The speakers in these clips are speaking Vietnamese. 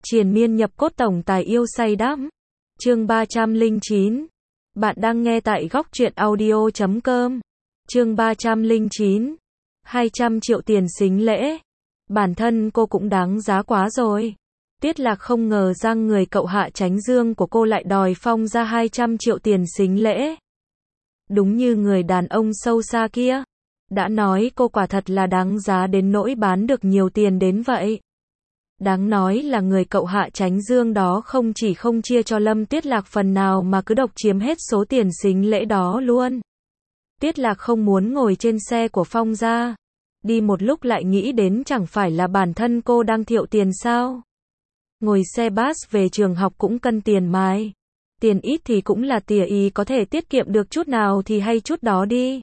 Triền miên nhập cốt tổng tài yêu say đắm. Chương 309. Bạn đang nghe tại góc truyện audio.com. Chương 309. 200 triệu tiền sính lễ. Bản thân cô cũng đáng giá quá rồi. Tiết Lạc không ngờ rằng người cậu Hạ Chánh Dương của cô lại đòi Phong ra 200 triệu tiền sính lễ. Đúng như người đàn ông sâu xa kia đã nói, cô quả thật là đáng giá đến nỗi bán được nhiều tiền đến vậy. Đáng nói là người cậu Hạ Chánh Dương đó không chỉ không chia cho Lâm Tiết Lạc phần nào mà cứ độc chiếm hết số tiền sính lễ đó luôn. Tiết Lạc không muốn ngồi trên xe của Phong ra. Đi một lúc lại nghĩ đến chẳng phải là bản thân cô đang thiệu tiền sao. Ngồi xe bus về trường học cũng cân tiền mài. Tiền ít thì cũng là tỉa ý, có thể tiết kiệm được chút nào thì hay chút đó đi.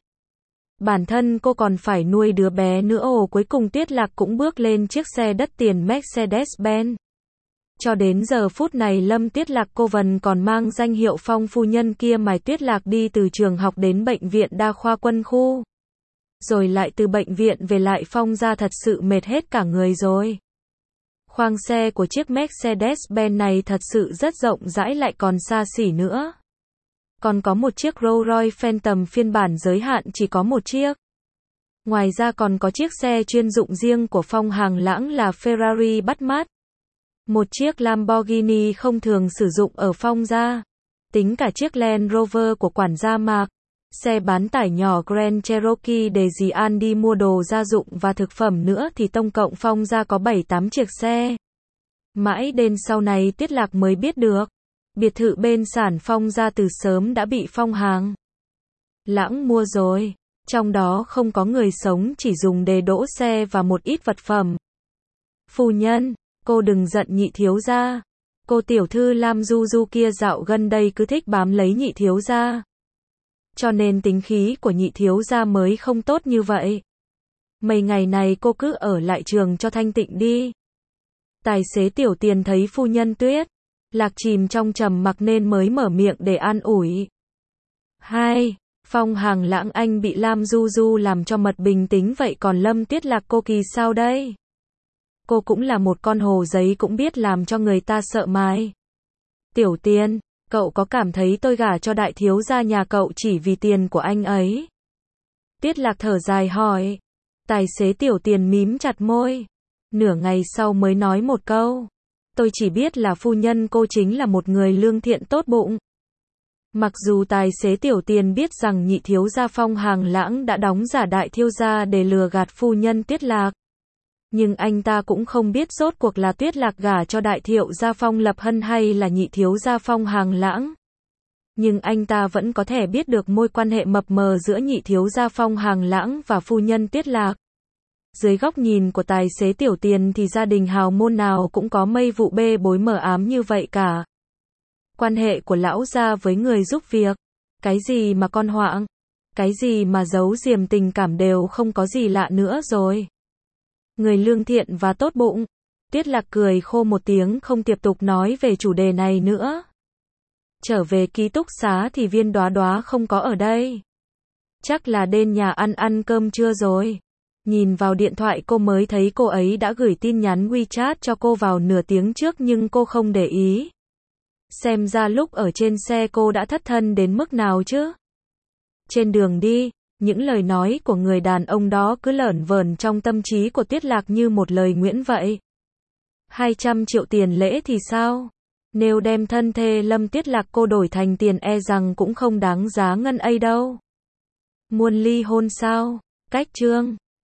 Bản thân cô còn phải nuôi đứa bé nữa. Cuối cùng Tiết Lạc cũng bước lên chiếc xe đắt tiền Mercedes-Benz. Cho đến giờ phút này Lâm Tiết Lạc cô vẫn còn mang danh hiệu Phong phu nhân kia mài Tiết Lạc đi từ trường học đến bệnh viện đa khoa Quân khu. Rồi lại từ bệnh viện về lại Phong ra, thật sự mệt hết cả người rồi. Khoang xe của chiếc Mercedes-Benz này thật sự rất rộng rãi lại còn xa xỉ nữa. Còn có một chiếc Rolls-Royce Phantom phiên bản giới hạn chỉ có một chiếc. Ngoài ra còn có chiếc xe chuyên dụng riêng của Phong Hàng Lãng là Ferrari bắt mắt. Một chiếc Lamborghini không thường sử dụng ở Phong ra. Tính cả chiếc Land Rover của quản gia Mạc. Xe bán tải nhỏ Grand Cherokee để dì An đi mua đồ gia dụng và thực phẩm nữa thì tổng cộng Phong ra có 7-8 chiếc xe. Mãi đến sau này Tiết Lạc mới biết được. Biệt thự bên sản Phong ra từ sớm đã bị Phong Hàng Lãng mua rồi. Trong đó không có người sống, chỉ dùng để đỗ xe và một ít vật phẩm. Phu nhân, cô đừng giận nhị thiếu gia. Cô tiểu thư Lam Du Du kia dạo gần đây cứ thích bám lấy nhị thiếu gia. Cho nên tính khí của nhị thiếu gia mới không tốt như vậy. Mấy ngày này cô cứ ở lại trường cho thanh tịnh đi. Tài xế Tiểu Tiền thấy phu nhân Tuyết Lạc chìm trong trầm mặc nên mới mở miệng để an ủi. Phong Hàng Lãng anh bị Lam Du Du làm cho mật bình tính vậy còn Lâm Tiết Lạc cô kỳ sao đây? Cô cũng là một con hồ giấy cũng biết làm cho người ta sợ mài. Tiểu Tiền, cậu có cảm thấy tôi gả cho đại thiếu gia nhà cậu chỉ vì tiền của anh ấy? Tiết Lạc thở dài hỏi. Tài xế Tiểu Tiền mím chặt môi. Nửa ngày sau mới nói một câu. Tôi chỉ biết là phu nhân cô chính là một người lương thiện tốt bụng. Mặc dù tài xế Tiểu Tiền biết rằng nhị thiếu gia Phong Hàng Lãng đã đóng giả đại thiếu gia để lừa gạt phu nhân Tiết Lạc. Nhưng anh ta cũng không biết rốt cuộc là Tiết Lạc gả cho đại thiệu gia Phong Lập Hân hay là nhị thiếu gia Phong Hàng Lãng. Nhưng anh ta vẫn có thể biết được mối quan hệ mập mờ giữa nhị thiếu gia Phong Hàng Lãng và phu nhân Tiết Lạc. Dưới góc nhìn của tài xế Tiểu Tiền thì gia đình hào môn nào cũng có mây vụ bê bối mờ ám như vậy cả. Quan hệ của lão gia với người giúp việc, cái gì mà con hoạng, cái gì mà giấu giềm tình cảm đều không có gì lạ nữa rồi. Người lương thiện và tốt bụng. Tiết Lạc cười khô một tiếng không tiếp tục nói về chủ đề này nữa. Trở về ký túc xá thì Viên Đóa Đóa không có ở đây. Chắc là đến nhà ăn cơm trưa rồi. Nhìn vào điện thoại cô mới thấy cô ấy đã gửi tin nhắn WeChat cho cô vào nửa tiếng trước nhưng cô không để ý. Xem ra lúc ở trên xe cô đã thất thân đến mức nào chứ. Trên đường đi, những lời nói của người đàn ông đó cứ lởn vởn trong tâm trí của Tiết Lạc như một lời nguyền vậy. 200 triệu tiền lễ thì sao? Nếu đem thân thê Lâm Tiết Lạc cô đổi thành tiền e rằng cũng không đáng giá ngân ấy đâu. Muốn ly hôn sao? Cách chương